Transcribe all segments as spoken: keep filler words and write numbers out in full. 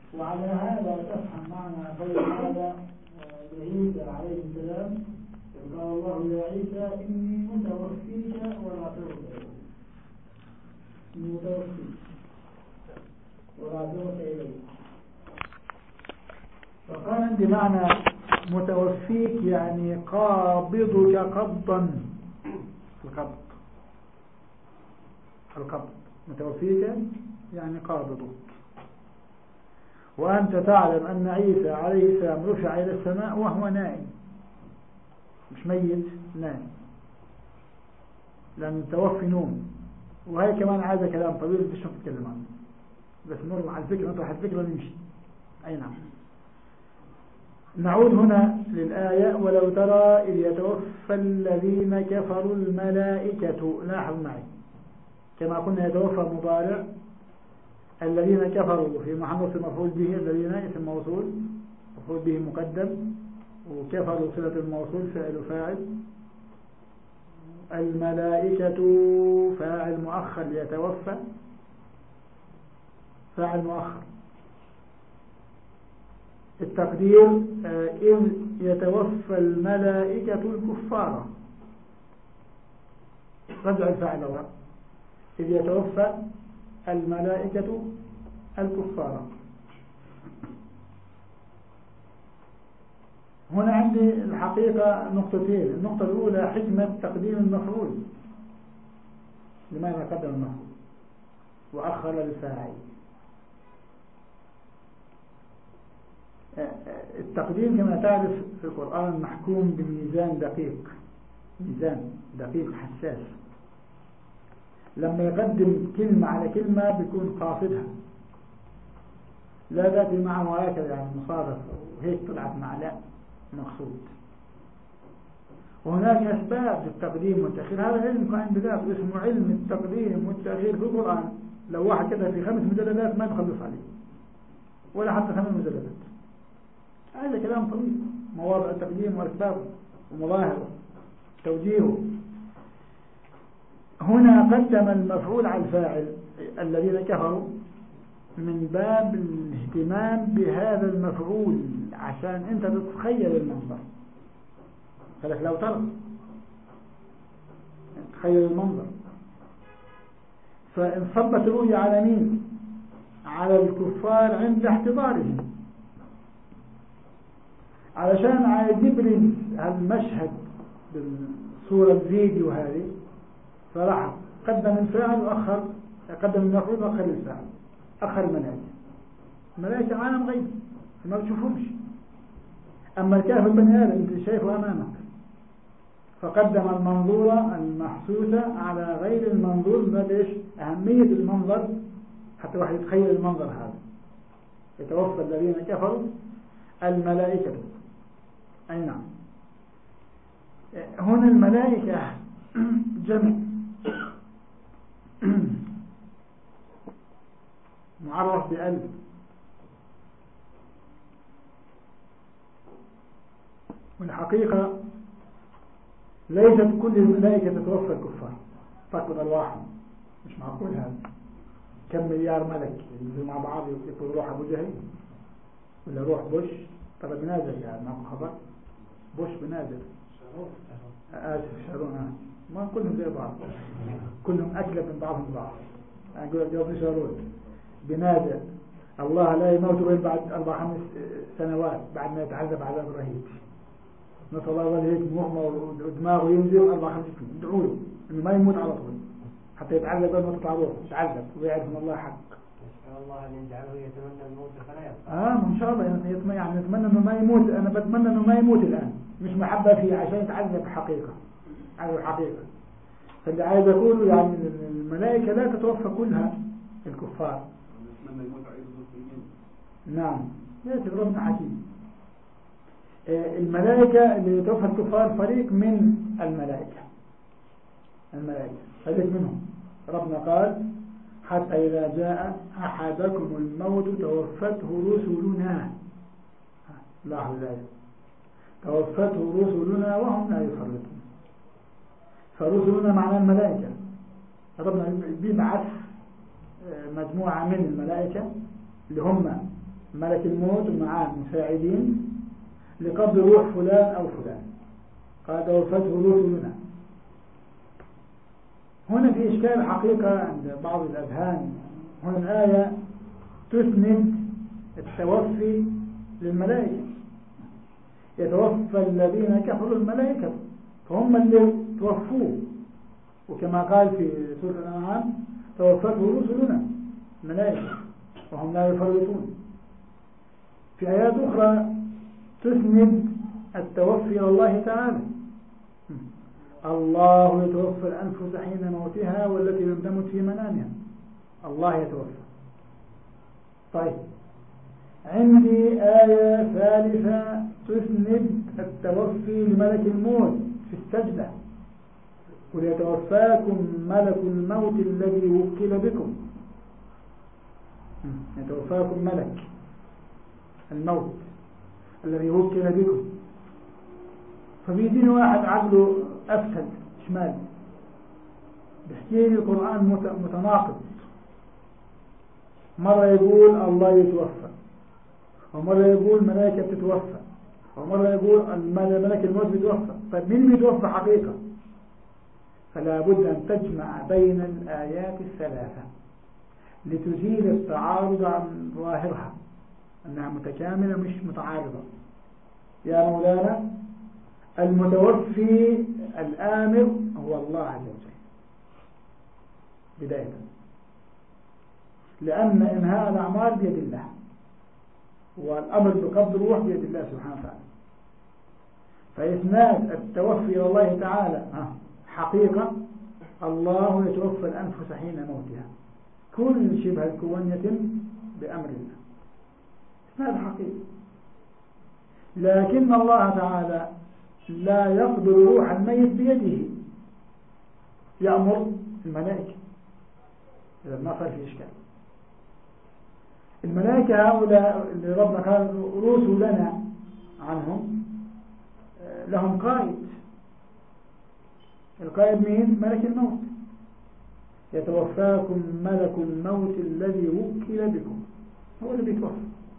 وعلى هذا تفهم معنى قول هذا لعيسى عليه السلام قال الله يا عيسى إني متوفيك ورافعك إلي إني متوفيك ورافعك إلي. فقال عندي معنى متوفيك يعني قابضك قبضا، القبض القبض متوفيك يعني قابضك. وأنت تعلم أن عيسى عليه السلام رفع إلى السماء وهو نائم، مش ميت، نائم، لأن توفي نوم. وهي كمان عايزة كلام طويل مش نتكلم عنه، بس نرمى على الفكرة، نطرح الفكرة ونمشي. أي نعم. نعود هنا للآية ولو ترى إذ يتوفى الذين كفروا الملائكة. لاحظ معي كما قلنا يتوفى مضارع، الذين كفروا في محل مفعول به، الذين اسم موصول مفعول به مقدم، وكفروا صلة الموصول فعل فاعل، الملائكة فاعل مؤخر يتوفى فاعل مؤخر. التقدير إذ يتوفى الملائكة الكفار، رجع الفاعل أولا، إذ يتوفى الملائكة الكفار. هنا عندي الحقيقة نقطتين. النقطة الأولى حكمة تقديم المفعول، لماذا قدم المفعول وأخر الفاعل؟ التقديم كما تعرف في القرآن محكوم بميزان دقيق، ميزان دقيق حساس. لما يقدم كلمة على كلمة بيكون قاصدها، لا تأتي معه هكذا يعني مصادفة وهيك طلعت مع، لا، مقصود. وهناك أسباب للتقديم والتأخير، هذا علم قائم بذاته اسمه علم التقديم والتأخير في القرآن. لو واحد كده في خمس مجلدات ما تخلص عليه، ولا حتى ثمان مجلدات. هذا كلام طويل، مواضع التقديم وأسبابه ومظاهره توجيهه. هنا قدم المفعول على الفاعل الذين كفروا من باب الاهتمام بهذا المفعول، عشان انت تتخيل المنظر. فلك لو ترى تخيل المنظر. فانصبت الرؤية على مين؟ على الكفار عند احتضارهم، علشان عايز يبرز هالمشهد بالصورة الفيديو هذه، فراح قدم الفاعل وأخر، قدم المفعول وأخر الفاعل، أخر الملائكة. الملائكة عالم غيب ما بتشوفهمش، أما الكافر بني آدم أنت شايفه أمامك، فقدم المنظور المحسوسة على غير المنظور. ما ليش؟ أهمية المنظر حتى واحد يتخيل المنظر هذا. يتوفى الذين كفروا الملائكة. أي نعم. هنا الملائكة جمع معرف بألف. والحقيقة ليست كل الملائكة تتوفى الكفار، تأخذ أرواحهم، مش معقول هذا. كم مليار ملك ينزلوا مع بعض يقولوا روح أبو جهل ولا روح بوش؟ طبعا بنازل يعني معكم خبر بوش بنازل آسف شارون، ما كلهم زي بعض، كلهم أكلة من بعضهم بعض. أقول جواب شارون بنازل الله لا يموت غير بعد أربع خمس سنوات بعد ما يتعذب عذاب رهيب. نسأل الله هيك مغمى ودماغه ينزل أربع خمس سنين، ادعوا له إنه ما يموت على طول حتى يتعذب قبل ما تطلع روحه، يتعذب ويعرف أن الله حق. نسأل الله أن يجعله يتمنى الموت فلا يبقى. آه إن شاء الله يعني, يعني نتمنى إنه ما يموت. أنا بتمنى إنه ما يموت الآن، مش محبة فيه، عشان يتعذب حقيقة على الحقيقة. فاللي عايز أقوله يعني الملائكة لا تتوفى كلها الكفار. نتمنى يموت عيد المسلمين. نعم يأتي ربنا حكيم. الملائكة اللي يتوفى الكفار فريق من الملائكة، الملائكة فريق منهم. ربنا قال حتى إذا جاء أحدكم الموت توفته رسلنا. لاحظ ذلك، توفته رسلنا وهم لا يفرطون. فرسلنا معنى الملائكة. ربنا بيبعث مجموعة من الملائكة اللي هم ملك الموت ومعاه مساعدين لقبض روح فلان أو فلان، قال توفته رسلنا. هنا في إشكال حقيقة عند بعض الأذهان. هنا الآية تسند التوفي للملائكة، يتوفى الذين كفروا الملائكة فهم اللي توفوه، وكما قال في سورة الأنعام توفته رسلنا الملائكة وهم لا يفرطون. في آيات أخرى تسند التوفي إلى الله تعالى، الله يتوفى الأنفس حين موتها والتي لم تمت في منامها، الله يتوفى. طيب عندي آية ثالثة تسند التوفي لملك الموت في السجدة، قل يتوفاكم ملك الموت الذي وكل بكم. يتوفاكم ملك الموت الذي وكل بكم. فبيدين واحد عقله أفسد شمال بيحكي لي القرآن متناقض، مرة يقول الله يتوفى، ومرة يقول ملائكة بتتوفى، ومرة يقول ملك الموت بيتوفى. طيب مين بيتوفى حقيقة؟ فلا بد أن تجمع بين الآيات الثلاثة لتزيل التعارض عن ظاهرها أنها متكاملة مش متعارضة. يا مولانا المتوفي الآمر هو الله عز وجل بداية، لأن إنهاء الأعمال بيد الله، والأمر بقبض الروح بيد الله سبحانه وتعالى. فإسناد التوفي إلى الله تعالى حقيقة، الله يتوفى الأنفس حين موتها، كل شبه الكون يتم بأمر الله، إسناد حقيقي. لكن الله تعالى لا يقبض روح الميت بيده، يأمر الملائكة. إذا ما صار في إشكال. الملائكة هؤلاء اللي ربنا قال رسلنا عنهم لهم قائد. القائد مين؟ ملك الموت. يتوفاكم ملك الموت الذي وكل بكم، هو اللي بيتوفى.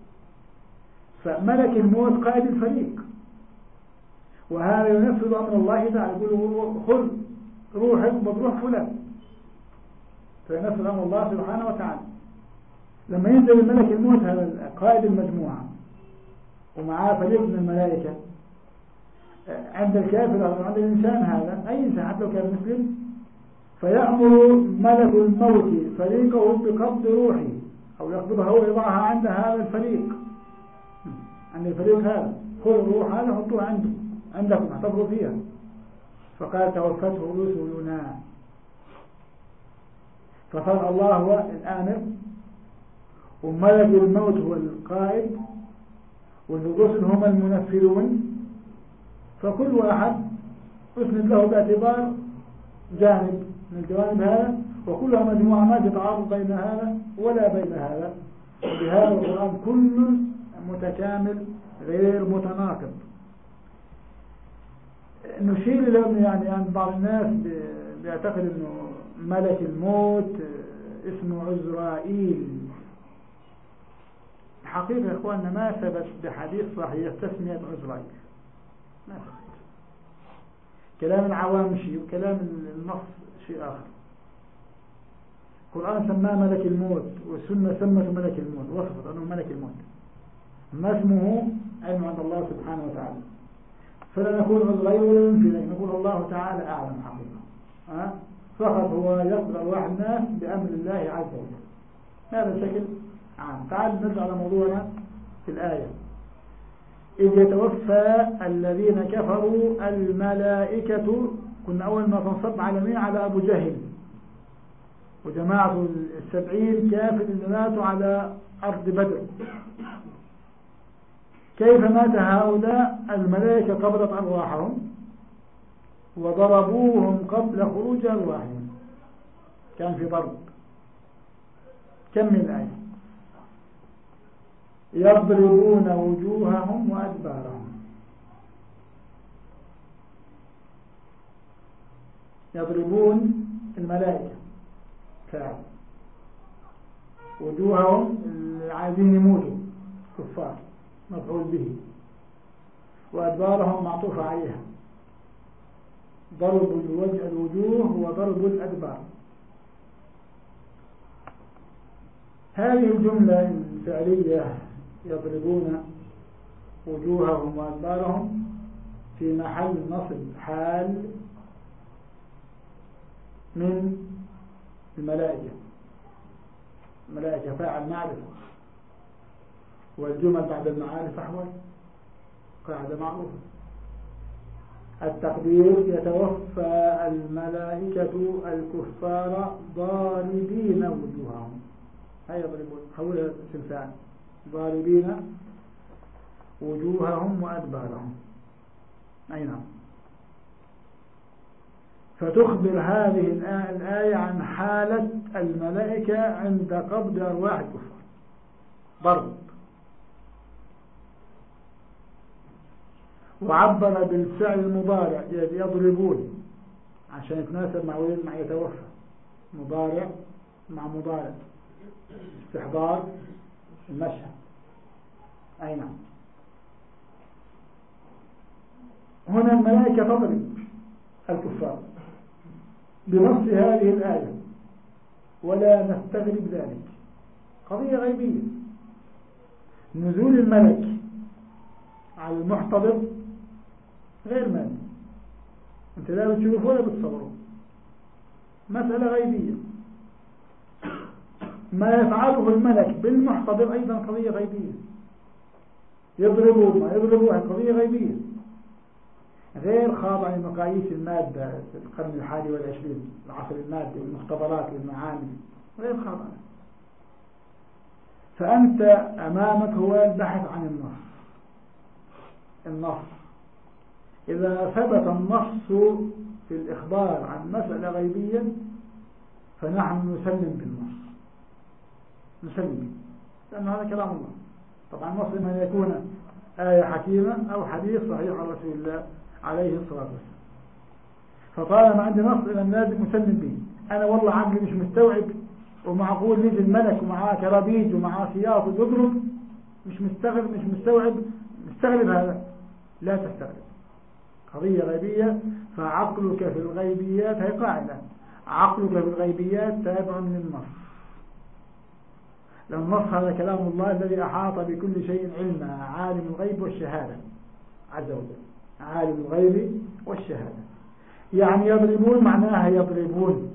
فملك الموت قائد الفريق، وهذا ينفذ أمر الله تعالى، يقول خذ روحك بروح فلان، فينفذ أمر الله سبحانه وتعالى. لما ينزل الملك الموت هذا قائد المجموعة ومعاه فريق من الملائكة، عند الكافر أو عند الإنسان هذا أي إنسان حتى لو كان مسلم، فيأمر ملك الموت فريقه بقبض روحه أو يقبضها هو يضعها عند هذا الفريق، عند الفريق هذا، خذ الروح هذا حطوها عنده عندكم احتفظوا فيها. فقال توفته رسلنا، فصار الله هو الآمر وملك الموت هو القائد والرسل هم المنفذون. فكل واحد أسند له باعتبار جانب من الجوانب هذا، وكلها مجموعة ما تتعارض بين هذا ولا بين هذا. بهذا القرآن كل متكامل غير متناقض. نشير لهم يعني عند بعض الناس بيعتقد انه ملك الموت اسمه عزرائيل. الحقيقة يا اخواننا ما ثبت بحديث صحيح تسمية عزرائيل، ما ثبت. كلام العوام شيء وكلام النص شيء آخر. القرآن سماه ملك الموت والسنة سمته ملك الموت، وصفت أنه ملك الموت، ما اسمه علم عند الله سبحانه وتعالى. فلا نقول عزرائيل في نقول الله تعالى أعلم حقيقة. أه؟ فقط هو يقبل أرواح الناس بأمر الله عز وجل. هذا بشكل عام. تعال نرجع على موضوعنا في الآية. إذ يتوفى الذين كفروا الملائكة، كنا أول ما تنصب على مين؟ على أبو جهل وجماعة السبعين كافر اللي ماتوا على أرض بدر. كيف مات هؤلاء؟ الملائكة قبضت أرواحهم وضربوهم قبل خروج أرواحهم، كان في ضرب. كم من الآية؟ يضربون وجوههم وأدبارهم. يضربون الملائكة فعلا وجوههم عايزين يموتوا كفار مفعول به، وأدبارهم معطوف عليها، ضرب الوجه الوجوه وضرب الأدبار. هذه الجملة الفعلية يضربون وجوههم وأدبارهم في محل نصب حال من الملائكة. الملائكة فاعل معرفة، والجمل بعد المعارف أحوال، قاعدة معروفة. التقدير يتوفى الملائكة الكفار ضاربين وجوههم، هيا يضربون، حولها اسم فاعل، ضاربين وجوههم وأدبارهم. أي نعم. فتخبر هذه الآية عن حالة الملائكة عند قبض أرواح الكفار، ضرب. وعبر بالفعل المضارع يضربون عشان يتناسب مع وين، مع يتوفى، مضارع مع مضارع، استحضار المشهد. أي نعم. هنا الملائكة تضرب الكفار بنص هذه الآية، ولا نستغرب ذلك، قضية غيبية. نزول الملك على المحتضر غير مادي، انت لا بتشوفه ولا بتصوره، مسألة غيبية. ما يفعله الملك بالمحتضر أيضا قضية غيبية، يضربه ما يضربه قضية غيبية غير خاضعة لمقاييس المادة في القرن الحادي والعشرين، العصر المادي والمختبرات والمعامل، غير خاضعة. فأنت أمامك هو البحث عن النص. النص إذا ثبت النص في الإخبار عن مسألة غيبية فنحن نسلم بالنص، نسلم، لأن هذا كلام الله. طبعا النص إما أن يكون آية حكيمة أو حديث صحيح عن رسول الله عليه الصلاة والسلام. فطالما عندي نص إذا لازم مسلم به. أنا والله عقلي مش مستوعب، ومعقول نيجي الملك ومعاه كرابيج ومعاه سياط ويضرب، مش مستغرب، مش مستوعب، مستغرب هذا، لا تستغرب، قضية غيبية. فعقلك في الغيبيات، هي قاعدة، عقلك في الغيبيات تابع للنص، لأن النص هذا كلام الله الذي أحاط بكل شيء علما، عالم الغيب والشهادة عز وجل، عالم الغيب والشهادة. يعني يضربون معناها يضربون،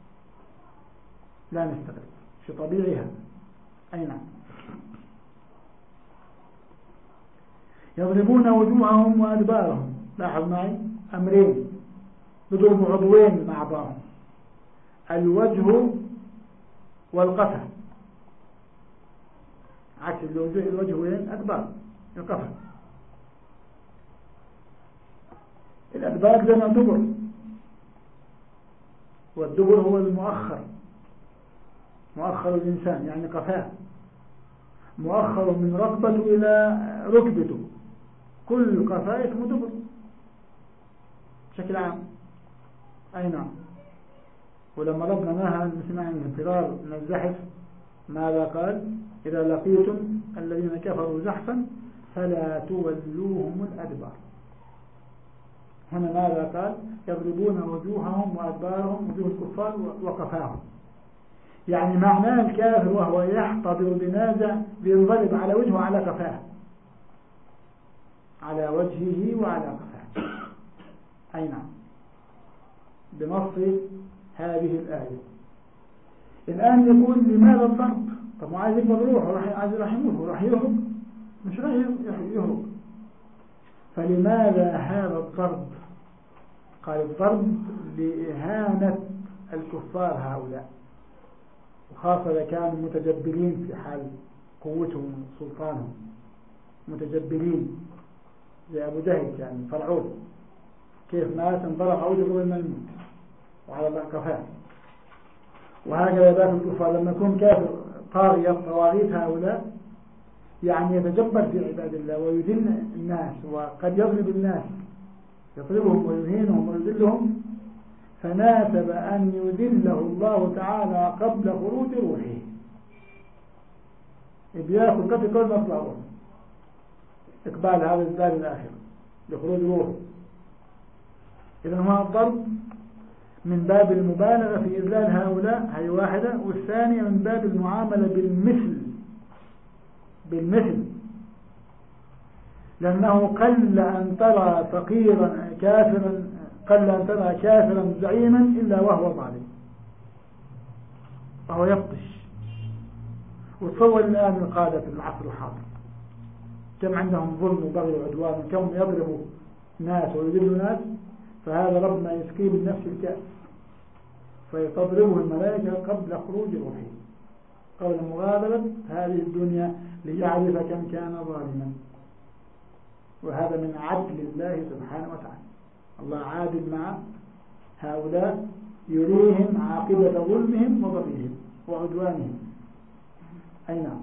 لا نستغرب، في طبيعي هذا. أي نعم. يضربون وجوههم وأدبارهم. لاحظ معي أمرين، يضربوا عضوين مع بعض، الوجه والقفا، عكس الوجه، الوجه وين؟ أدبار، القفا. الأدبار جمع دبر، والدبر هو المؤخر، مؤخر الإنسان، يعني قفاه مؤخر من ركبته إلى ركبته، كل قفاه اسمه دبر بشكل عام. أي نعم. ولما ربنا نهى عن الانفرار من الزحف ماذا قال؟ إذا لقيتم الذين كفروا زحفا فلا تولوهم الأدبار. هنا ماذا قال؟ يضربون وجوههم وأدبارهم، وجوه الكفار وقفاهم. يعني معناه الكافر وهو يحتضر بنازع بينضرب على وجهه وعلى قفاه، على وجهه وعلى قفاه. أي نعم، بنص هذه الآية. الآن يقول لماذا الضرب؟ طب ما عايز يقبض روحه، عايز راح يموت، راح يهرب، مش راح يهرب. فلماذا هذا الضرب؟ قال الضرب لإهانة الكفار هؤلاء، وخاصة إذا كانوا متجبرين في حال قوتهم وسلطانهم، متجبرين زي أبو جهل كان فرعون، كيف مات انضرب عوده قبل ما يموت وعلى الله كفاه. وهكذا ذاك الكفار لما يكون كافر طاغية طواغيت هؤلاء، يعني يتجبر في عباد الله ويذل الناس، وقد يضرب الناس، يضربهم ويهينهم ويذلهم، فناسب أن يذله الله تعالى قبل خروج روحه. بياكل قتل كل مطلعه إقبال هذا الدار الآخرة لخروج روحه. إذن هو الضرب من باب المبالغة في إذلال هؤلاء، هي واحدة. والثانية من باب المعاملة بالمثل بالمثل لأنه قل أن ترى فقيرا كافرا قل أن ترى كافرا زعيما إلا وهو ظالم وهو يبطش. وتصور الآن القادة في العصر الحاضر كم عندهم ظلم وبغي وعدوان، كم يضربوا ناس ويذلوا ناس، فهذا ربنا يسقيه من نفس الكأس فيتضربه الملائكة قبل خروج روحه قبل مغادرة هذه الدنيا ليعرف كم كان ظالما. وهذا من عدل الله سبحانه وتعالى. الله عادل مع هؤلاء يريهم عاقبة ظلمهم وبغيهم وعدوانهم. أي نعم.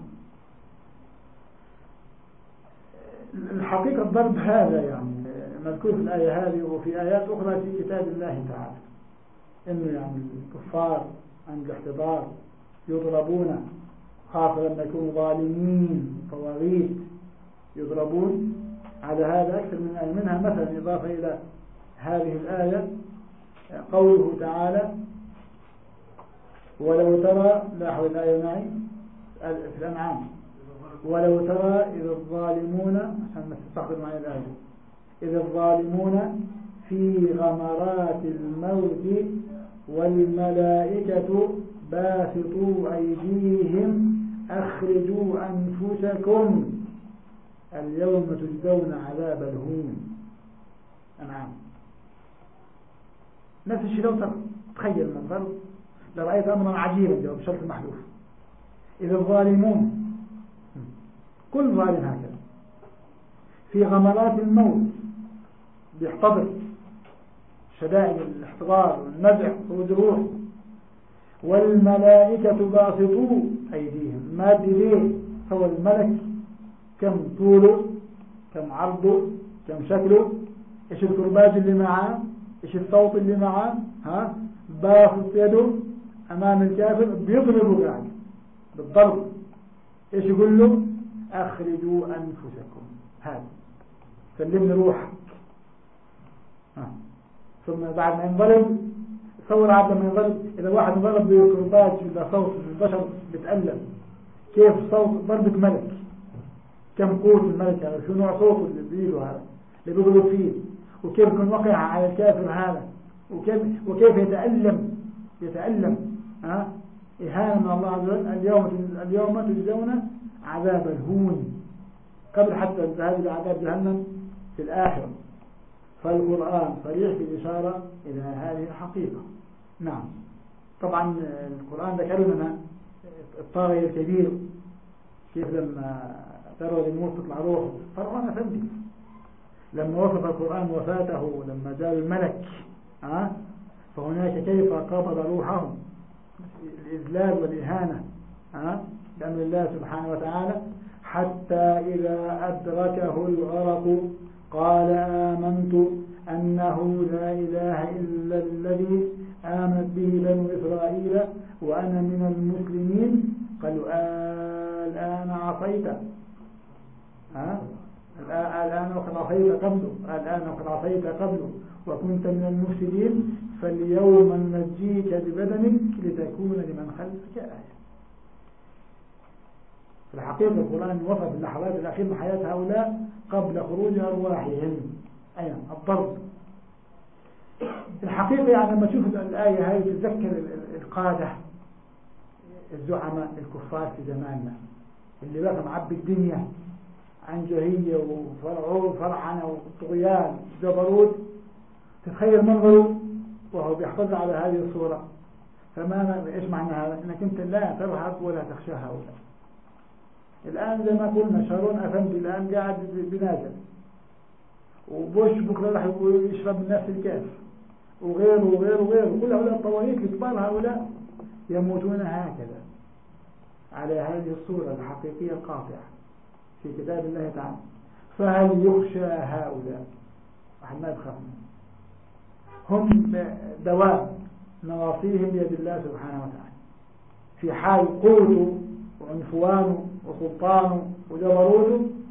الحقيقة الضرب هذا يعني مذكور في الآية هذه وفي آيات أخرى في كتاب الله تعالى، إنه يعني الكفار عند الاحتضار يضربون خاصة لما يكونوا ظالمين طواغيت يضربون. على هذا أكثر من آية، منها مثلا إضافة إلى هذه الآية قوله تعالى ولو ترى، لاحظوا الآية معي في الأنعام، ولو ترى إذ الظالمون، عشان تستخدم معي الآية، إذ الظالمون في غمرات الموت والملائكة باسطوا أيديهم أخرجوا أنفسكم اليوم تجزون عذاب الهون. أنعام. نفس الشيء لو تخيل المنظر لرأيت أمرا عجيبا بشرط محذوف. إذ الظالمون، كل ظالم هكذا في غمرات الموت بيحتضر شدائد الاحتضار والنزع خروج الروح، والملائكة باسطوا أيديهم، ماد إليه هو الملك كم طوله كم عرضه كم شكله، إيش الكرباج اللي معاه، إيش الصوت اللي معاه، ها باسط يده أمام الكافر بيضربه قاعد بالضرب. إيش يقول له؟ أخرجوا أنفسكم، هذا سلمني روحك. ها. ثم بعد ما ينضرب، تصور عبد ما ينضرب، إذا واحد انضرب بكرباج إذا صوت البشر بتألم، كيف صوت ضربة ملك، كم قوة الملك هذا، شو نوع صوته اللي بيقوله هذا اللي بيقولوا فيه، وكيف يكون وقع على الكافر هذا، وكيف, وكيف يتألم يتألم ها إهانة من الله عز وجل. اليوم اليوم تجزون عذاب الهون قبل حتى الذهاب إلى عذاب جهنم في الآخرة. فالقرآن صريح في الإشارة إلى هذه الحقيقة. نعم. طبعا القرآن ذكر لنا الطاغية الكبير كيف لما ترى الموت تطلع روحه. فرعون أفندي لما وصف القرآن وفاته لما جاء الملك ها فهناك كيف قبض روحه، الإذلال والإهانة ها بأمر الله سبحانه وتعالى، حتى إذا أدركه الغرق قال آمنت أنه لا إله إلا الذي آمنت به بنو إسرائيل وأنا من المسلمين. قالوا الآن عصيت ها الآن وقد عصيت قبله الآن وقد عصيت قبله وكنت من المفسدين فاليوم ننجيك ببدنك لتكون لمن خلفك آية. في الحقيقة القرآن وصف اللحظات الأخيرة من حياة هؤلاء قبل خروج أرواحهم. أين الضرب. الحقيقة يعني لما تشوف الآية هذه تتذكر القادة الزعماء الكفار في زماننا اللي بقى معبي الدنيا عنجهية وفرعون وفرعنة وطغيان جبروت. تتخيل منظره وهو بيحتضر على هذه الصورة. فما إيش معنى هذا؟ إنك أنت لا ترهب ولا تخشى هؤلاء. الآن زي ما قلنا شارون أفندي الآن قاعد بنازل، وبوش بكرة راح يشرب من نفس الكاس، وغيره وغيره وغيره. كل هؤلاء الطواغيت كبار هؤلاء يموتون هكذا على هذه الصورة الحقيقية القاطعة في كتاب الله تعالى. فهل يخشى هؤلاء؟ واحد ما يخاف منهم. هم دواب نواصيهم بيد الله سبحانه وتعالى في حال قوته وعنفوانه وسلطانه وجبروته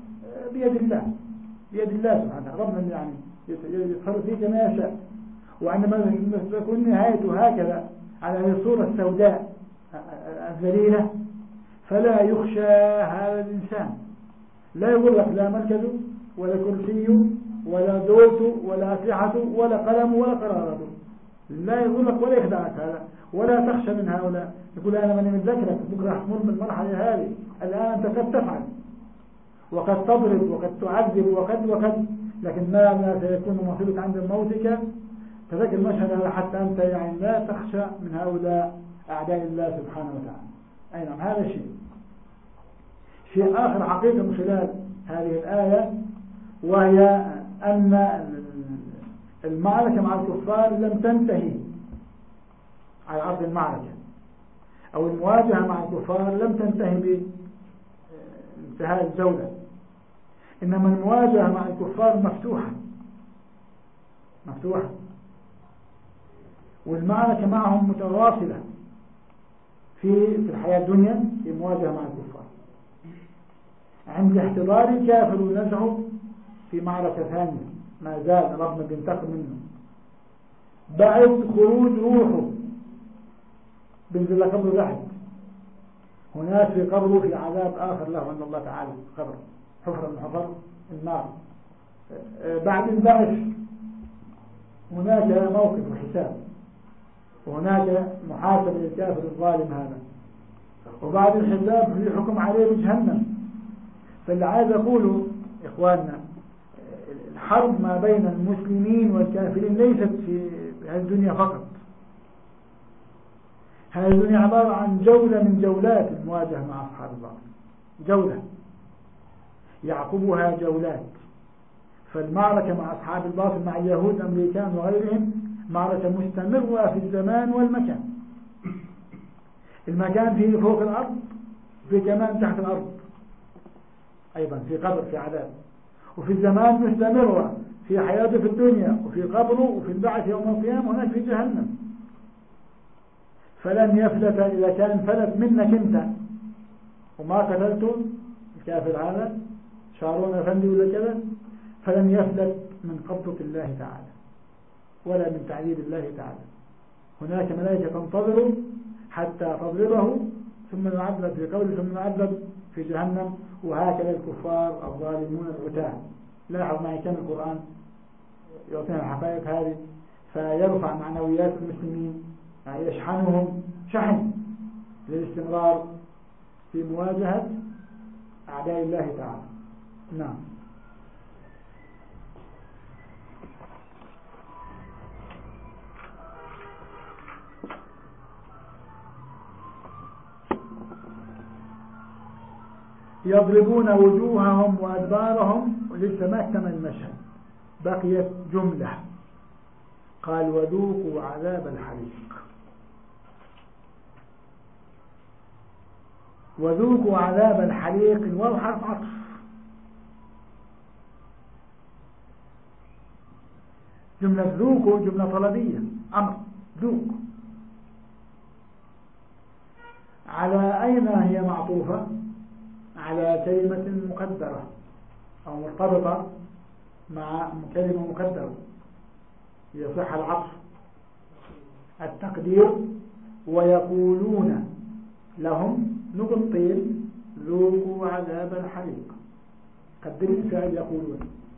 بيد الله، بيد الله سبحانه. ربنا يعني يتصرف فيه كما يشاء. وعندما تكون نهايته هكذا على هذه الصورة السوداء الذليلة فلا يخشى هذا الإنسان، لا يغرق لا مركزه ولا كرسيه ولا دولته ولا أسلحته ولا قلمه ولا قرارته، لا يغرق ولا يخدعك هذا، ولا تخشى من هؤلاء. يقول أنا ماني متذكرك بكرة أحمر من المرحلة هذه، الآن أنت قد تفعل وقد تضرب وقد تعذب وقد وقد، لكن ماذا سيكون مصيرك عند موتك؟ تذكر المشهد هذا حتى أنت يعني لا تخشى من هؤلاء أعداء الله سبحانه وتعالى. أي نعم، هذا شيء. شيء آخر حقيقة من خلال هذه الآية، وهي أن المعركة مع الكفار لم تنتهي على أرض المعركة، أو المواجهة مع الكفار لم تنتهي بانتهاء الجولة، إنما المواجهة مع الكفار مفتوحة مفتوحة والمعركة معهم متواصلة في في الحياة الدنيا في مواجهة مع الكفار. عند احتضار الكافر ونزعه في معركة ثانية ما زال ربنا بينتقم منه. بعد خروج روحه بنزل قبره تحت، هناك في قبره في عذاب آخر له عند الله تعالى، قبر حفرة من حفر النار. بعد البعث هناك موقف وحساب، وهناك محاسبة للكافر الظالم هذا، وبعد الحساب في حكم عليه بجهنم. فاللي عايز أقوله إخواننا، الحرب ما بين المسلمين والكافرين ليست في هذه الدنيا فقط. هذه الدنيا عبارة عن جولة من جولات المواجهة مع أصحاب الله، جولة يعقبها جولات. فالمعركة مع أصحاب الباطل مع اليهود الأمريكان وغيرهم معركة مستمرة في الزمان والمكان. المكان فيه فوق الأرض، في كمان تحت الأرض أيضا، في قبر في عذاب. وفي الزمان مستمرة في حياته في الدنيا وفي قبره وفي البعث يوم القيامة، هناك في جهنم. فلن يفلت إذا كان فلت منك أنت وما قتلته الكافر هذا شارون أفندي ولا كذا، فلن يفلت من قبضة الله تعالى ولا من تعذيب الله تعالى. هناك ملائكة تنتظر حتى تضربه ثم نعذب في قوله ثم نعذب في جهنم. وهكذا الكفار الظالمون العتاة. لاحظ معي كم القرآن يعطينا الحقائق هذه، فيرفع معنويات المسلمين، يعني يشحنهم شحن للاستمرار في مواجهة أعداء الله تعالى. نعم. يضربون وجوههم وأدبارهم، ولسه ما اكتمل المشهد، بقيت جملة قال وذوقوا عذاب الحريق. وذوقوا عذاب الحريق، الواو حرف عطف، جملة ذوقوا جملة طلبية أمر، ذوق. على أين هي معطوفة؟ على كلمة مقدرة أو مرتبطة مع كلمة مقدرة يصح العطف. التقدير ويقولون لهم نقطين ذوقوا عذاب الحريق. قدر الفعل يقولون.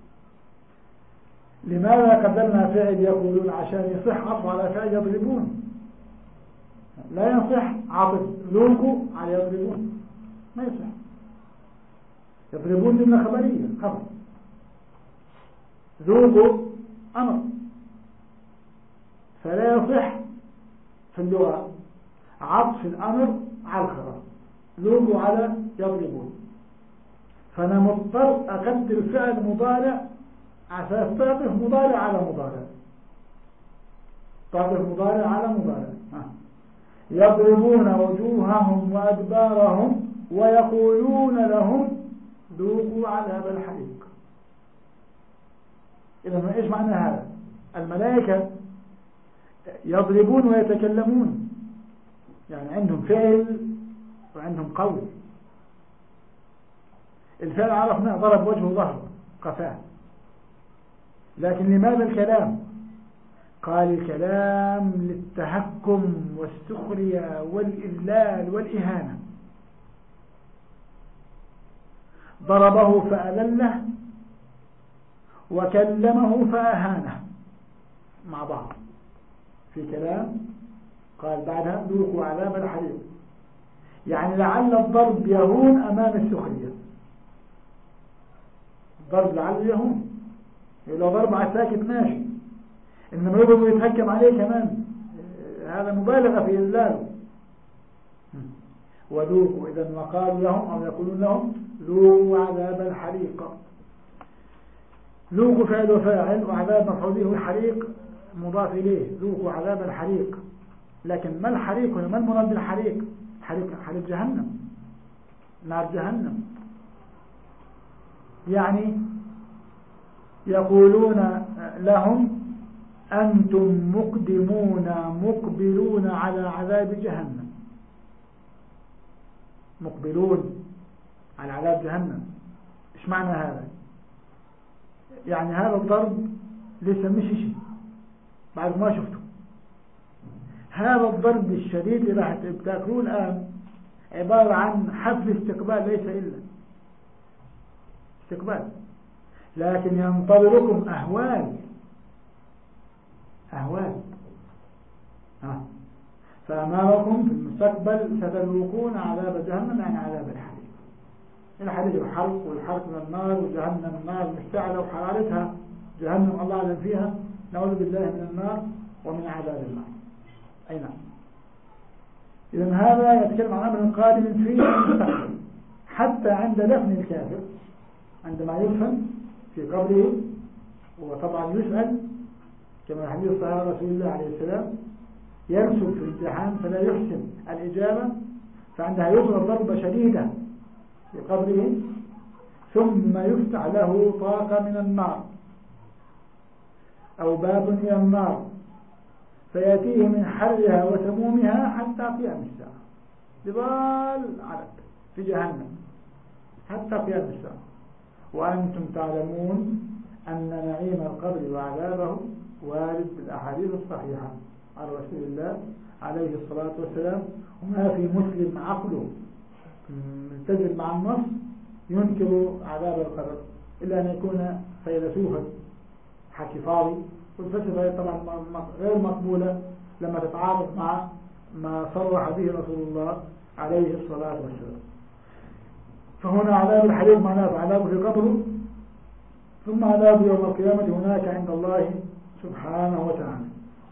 لماذا قدرنا فعل يقولون؟ عشان يصح عطف على فعل يضربون. لا يصح عطف ذوقوا على يضربون، ما يصح. يضربون جملة خبرية خبر، ذوقوا أمر، فلا يصح في اللغة عطف الأمر على الخبر، ذوقوا على يضربون. فأنا مضطر أقدر فعل مضارع عشان تعطف مضارع على مضارع، تعطف مضارع على مضارع. يضربون وجوههم وأدبارهم ويقولون لهم ذوقوا عذاب الحريق. إذا إيش معنى هذا؟ الملائكة يضربون ويتكلمون، يعني عندهم فعل وعندهم قول. الفعل عرفنا ضرب وجهه ظهره قفاه، لكن لماذا الكلام؟ قال الكلام للتهكم والسخرية والإذلال والإهانة. ضربه فأذله وكلمه فأهانه مع بعض في كلام. قال بعدها ذوقوا عذاب الحريق، يعني لعل الضرب يهون أمام السخرية. الضرب لعل يهون، لو ضرب على ساكت ماشي، إنما يضرب ويتهكم عليه كمان، هذا مبالغة في إذلاله. وذوقوا إذا وقالوا لهم أو يقولون لهم ذوقوا عذاب الحريق. ذوقوا فعل وفاعل، وعذاب مفعول به، والحريق مضاف إليه. ذوقوا عذاب الحريق، لكن ما الحريق هنا؟ ما المراد بالحريق؟ حريق حريق جهنم، نار جهنم. يعني يقولون لهم أنتم مقدمون مقبلون على عذاب جهنم، مقبلون على عذاب جهنم. إيش معنى هذا؟ يعني هذا الضرب لسه مش شيء بعد ما شفته. هذا الضرب الشديد اللي راح تاكلوه الآن عبارة عن حفل استقبال، ليس إلا استقبال، لكن ينتظركم أهوال أهوال ها. فأمامكم في المستقبل ستذوقون عذاب جهنم، يعني عذاب الحريق. الحريق الحرق، والحرق من النار، وجهنم النار مشتعلة وحرارتها جهنم الله أعلم فيها، نعوذ بالله من النار ومن عذاب النار. أي نعم. إذن هذا يتكلم عن أمر قادم في المستقبل، حتى عند دفن الكافر، عندما يدفن في قبره وطبعا يسأل كما حديث صحيح رسول الله عليه السلام، يرسل في الامتحان فلا يحسن الإجابة، فعندها يضرب ضربة شديدة في قبره، ثم يفتح له طاقة من النار أو باب إلى النار، فيأتيه من حرها وسمومها حتى قيام الساعة. جبال عرق في جهنم حتى قيام الساعة. وأنتم تعلمون أن نعيم القبر وعذابه وارد بالأحاديث الصحيحة عن رسول الله عليه الصلاة والسلام، وما في مسلم عقله ملتزم مع النص ينكر عذاب القبر إلا أن يكون فيلسوفا حكي فاضي. والفلسفة طبعا غير مقبولة لما تتعارض مع ما صرح به رسول الله عليه الصلاة والسلام. فهنا عذاب الحريق معناه عذابه في قبره، ثم عذاب يوم القيامة هناك عند الله سبحانه وتعالى.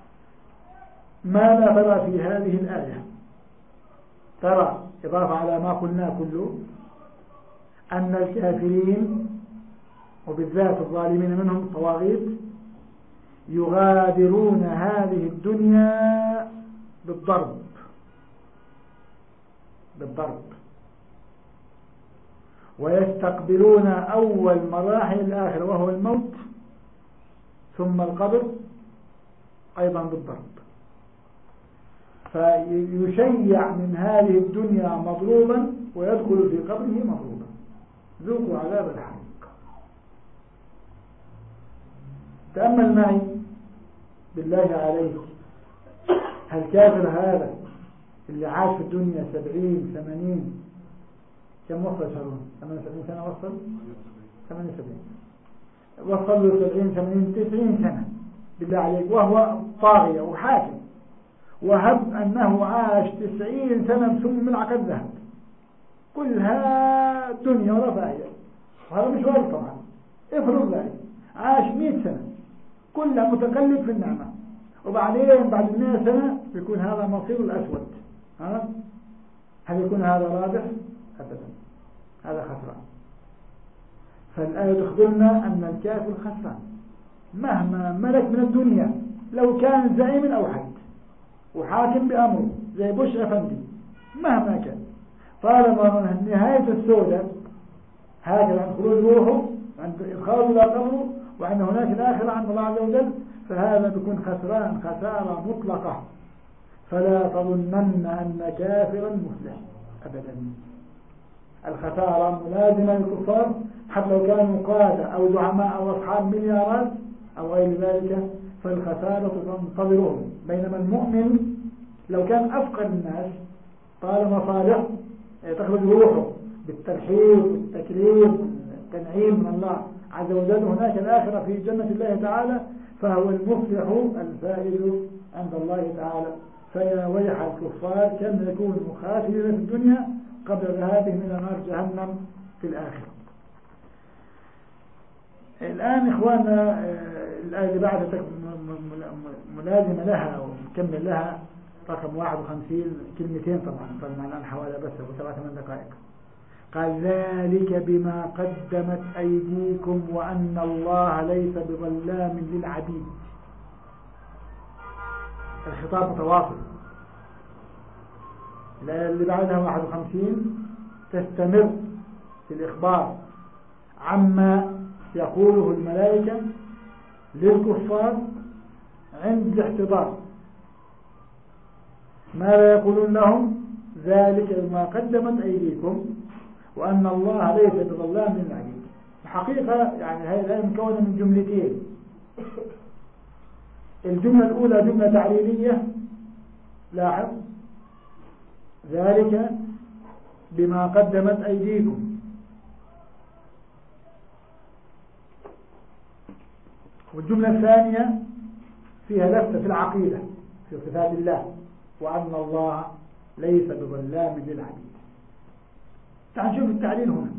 ماذا ترى في هذه الآية؟ ترى إضافة على ما قلنا كله أن الكافرين وبالذات الظالمين منهم الطواغيت يغادرون هذه الدنيا بالضرب بالضرب ويستقبلون أول مراحل الآخرة وهو الموت، ثم القبر أيضا بالضرب. فيشيع من هذه الدنيا مضروبا ويدخل في قبره مضروبا. ذوقوا عذاب الحريق. تأمل معي بالله عليك، هل كافر هذا اللي عاش في الدنيا سبعين ثمانين كم وصل شهرون ثمانية وسبعين سنة وصل ثمانية وسبعين وصل له سبعين ثمانين تسعين سنة بالله عليك، وهو طاغية وحاكم، وهب أنه عاش تسعين سنة ثم ملعقة ذهب، كلها دنيا ورفاهية، وهذا مش وارد طبعا. افرض ذلك عاش مئة سنة كلها متقلب في النعمة، وبعدين بعد مئة سنة بيكون هذا مصير الأسود. ها؟ هل يكون هذا رابح؟ أبدا، هذا خسران. فالآية تخبرنا أن الكافر خسران مهما ملك من الدنيا، لو كان زعيم أو حد وحاكم بأمره زي بوش أفندي مهما كان، طالما نهاية السوداء هكذا عند خروج روحه، عند إدخاله إلى قبره، وأن هناك الآخرة عند الله عز وجل، فهذا بيكون خسران خسارة مطلقة. فلا تظنن أن كافرا مفلح أبدا الخسارة ملازمة للكفار حتى لو كانوا قادة أو زعماء أو أصحاب مليارات أو غير ذلك، فالخسارة تنتظرهم. بينما المؤمن لو كان أفقر الناس طالما صالح تخرج روحه بالترحيب والتكريم والتنعيم من الله عز وجل هناك الآخرة في جنة الله تعالى، فهو المفلح الفائز عند الله تعالى. فيا ويح الكفار كم يكونوا خاسرين في الدنيا قبل ذهابهم إلى نار جهنم في الآخرة. الآن إخواننا الآية اللي بعد ملازمة لها أو مكمل لها رقم واحد وخمسين، كلمتين طبعا طبعا الآن حوالي بس سبعة ثمان دقائق. قال ذلك بما قدمت أيديكم وأن الله ليس بظلام للعبيد. الخطاب متواصل. الآية اللي بعدها واحد وخمسين تستمر في الإخبار عما يقوله الملائكة للكفار عند الاحتضار. ماذا يقولون لهم؟ ذلك بما قدمت أيديكم وأن الله ليس بظلام للعبيد. الحقيقة يعني هذه الآية مكونة من جملتين. الجملة الأولى جملة تعليلية، لاحظ ذلك بما قدمت أيديكم، والجملة الثانية فيها لفتة في العقيدة في صفات الله وأن الله ليس بظلام للعبيد. تعال نشوف التعليل هنا.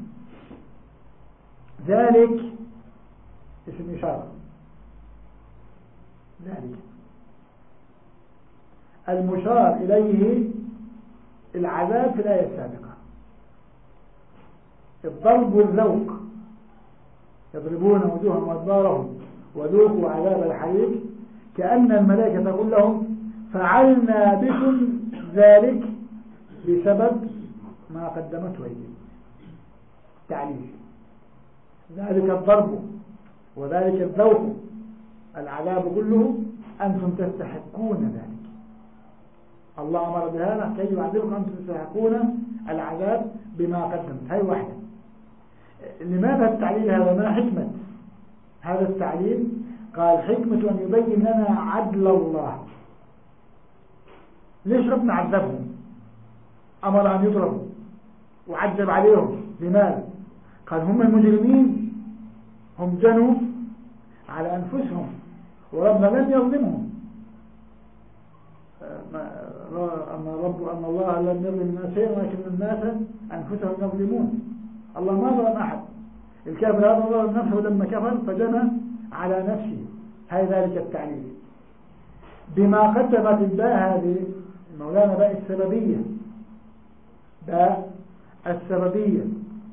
ذلك اسم إشارة، ذلك المشار إليه العذاب في الآية السابقة، الضرب والذوق، يضربون وجوههم وأدبارهم وذوقوا عذاب الحريق، كأن الملائكة تقول لهم فعلنا بكم ذلك بسبب ما قدمته أيديكم. تعليل ذلك الضرب وذلك الذوق العذاب كله أنتم تستحقون ذلك. الله أمر بهذا كي يعذبكم أنتم تستحقون العذاب بما قدمت. هاي واحدة. لماذا التعليل هذا؟ ما حكمة هذا التعليل؟ قال حكمة أن يبين لنا عدل الله. ليش ربنا عذبهم؟ أمر أن يضربوا وعذب عليهم. لماذا؟ قال هم المجرمين، هم جنوا على أنفسهم وربنا لم يظلمهم. أن رب أن الله لم يظلم الناس شيئا ولكن الناس أنفسهم يظلمون. الله ما ظلم أحد. الكافر هذا ظلم نفسه لما كفر فجنى على نفسه. هاي ذلك التعليل. بما قدمت الباء هذه مولانا باء السببية، باء السببية،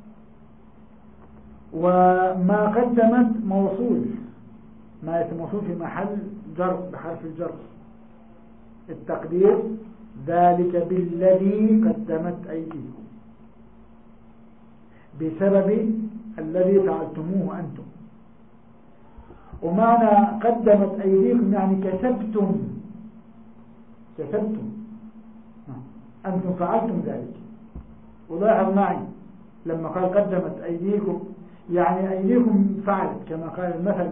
وما قدمت موصول، ما اسم موصول في محل جر بحرف الجر. التقدير ذلك بالذي قدمت أيديكم، بسبب الذي فعلتموه أنتم. ومعنى قدمت أيديكم يعني كسبتم، كسبتم أنتم فعلتم ذلك. ولاحظ معي لما قال قدمت أيديكم يعني أيديكم فعلت، كما قال المثل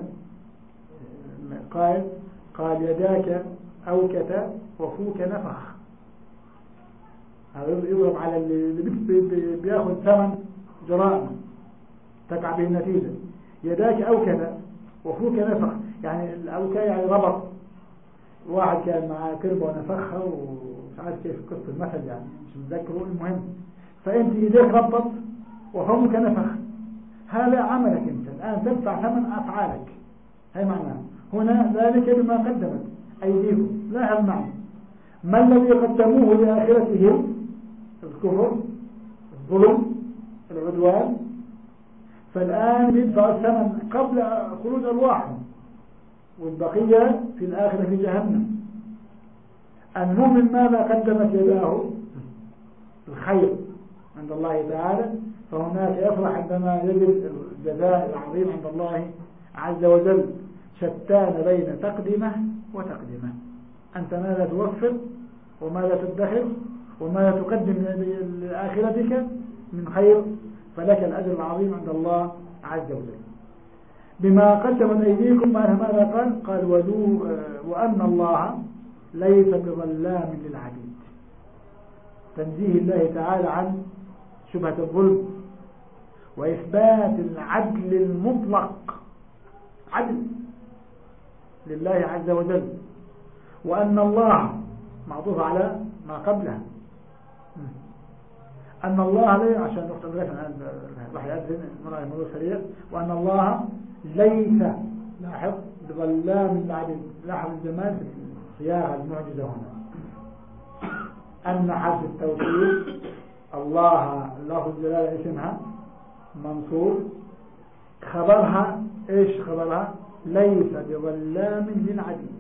قال قال يداك أوكت وفوك نفخ. هذا يضرب على اللي بياخذ ثمن جرائم تقع به النتيجة. يداك أوكت وفوك نفخ، يعني الأوكا يعني ربط. واحد كان معاه كربة ونفخها ومش عارف كيف قصة المثل يعني مش متذكره. المهم فأنت يديك ربط وفمك نفخ، هذا عملك أنت الآن تدفع ثمن أفعالك. هي معناه هنا ذلك بما قدمت أيديكم. لاحظ معي ما الذي قدموه لآخرتهم؟ الكفر، الظلم، العدوان. فالآن يدفع الثمن قبل خروج أرواحهم، والبقية في الآخرة في جهنم. المؤمن ماذا قدمت يداه؟ الخير عند الله تعالى، فهناك يفرح عندما يجد الجزاء العظيم عند الله عز وجل. شتان بين تقدمة وتقدمة. أنت ماذا توفر وماذا تدخر وماذا تقدم لآخرتك من خير فلك الأجر العظيم عند الله عز وجل. بما قدمت أيديكم ماذا قال؟ قال ولو وأن الله ليس بظلام للعبيد، تنزيه الله تعالى عن شبهة الظلم وإثبات العدل المطلق، عدل لله عز وجل. وأن الله معطوف على ما قبلها، أن الله ليس، عشان نقطة لك راح يأذن المرأة الموضوع سريع. وأن الله ليس، لاحظ، بظلام للعبيد، لاحظ الجمال في الصياغة المعجزة هنا. أن حرف التوكيد، الله لفظ الجلالة اسمها منصوب، خبرها ايش خبرها؟ ليس بظلام للعبيد.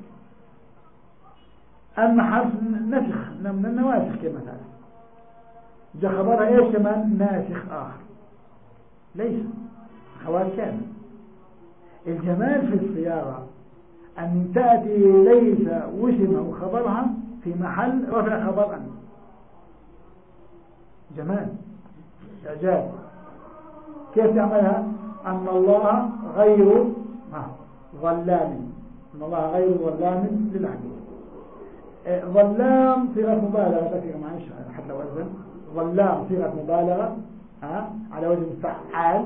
أن حرف نسخ من النواسخ كما تعرف، جاء خبرها ايش كمان؟ ناسخ آخر، ليس خوات كامل. الجمال في الصياغة أن تأتي ليس وسمه خبرها في محل رفع خبر أن، جمال إعجاز. كيف تعملها؟ أن الله غير ظلام، أن الله غير ظلام للعبيد. ظلام صيغة مبالغة، تفهم معيش حتى لو أذن. ظلام صيغة مبالغة ها على وجه فعال،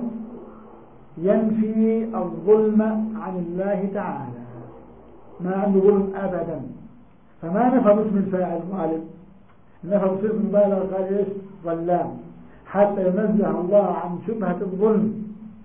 ينفي الظلم عن الله تعالى، ما عنده ظلم أبدا. فما نفى باسم الفاعل ظالم، نفى بصيغة مبالغة قال إيش؟ ظلام، حتى ينزه الله عن شبهة الظلم.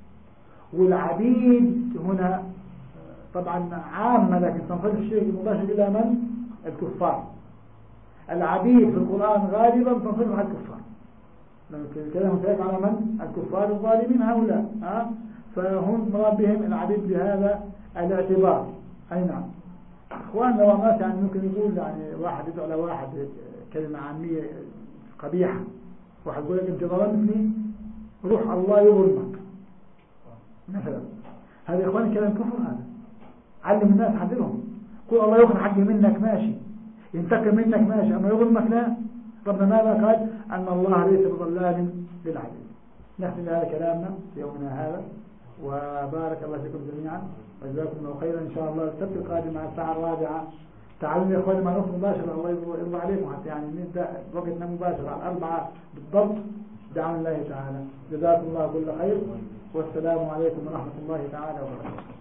والعبيد هنا طبعا عامة، لكن تنصرف الشيء المباشر إلى من؟ الكفار. العبيد في القرآن غالبا تنصرف على الكفار، الكلام سيقع على من؟ الكفار الظالمين هؤلاء، ها؟ فهم مراد بهم العبيد بهذا الاعتبار. أي نعم. أخواننا والناس يعني ممكن يقول يعني واحد يدعو على واحد كلمة عامية قبيحة، واحد يقول لك أنت ظلمتني، روح الله يظلمك مثلا. هذا يا إخواني كلام كفر. هذا علم الناس، حذرهم، قول الله يأخذ حقي منك ماشي، ينتقم منك ماشي، أما يظلمك لا. ربنا ماذا قال؟ أن الله ليس بظلام للعبيد. نختم هذا كلامنا في يومنا هذا، وبارك الله فيكم جميعا وجزاكم الله خيرا. إن شاء الله السبت القادم مع الساعة الرابعة تعالوا يا إخواني مع نصف مباشرة، الله يرضى عليكم، حتى يعني نبدأ وقتنا مباشرة على الأربعة بالضبط دعوة الله تعالى. جزاكم الله كل خير، والسلام عليكم ورحمة الله تعالى وبركاته.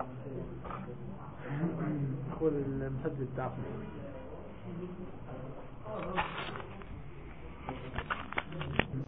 خذ المسجل بتاعكم.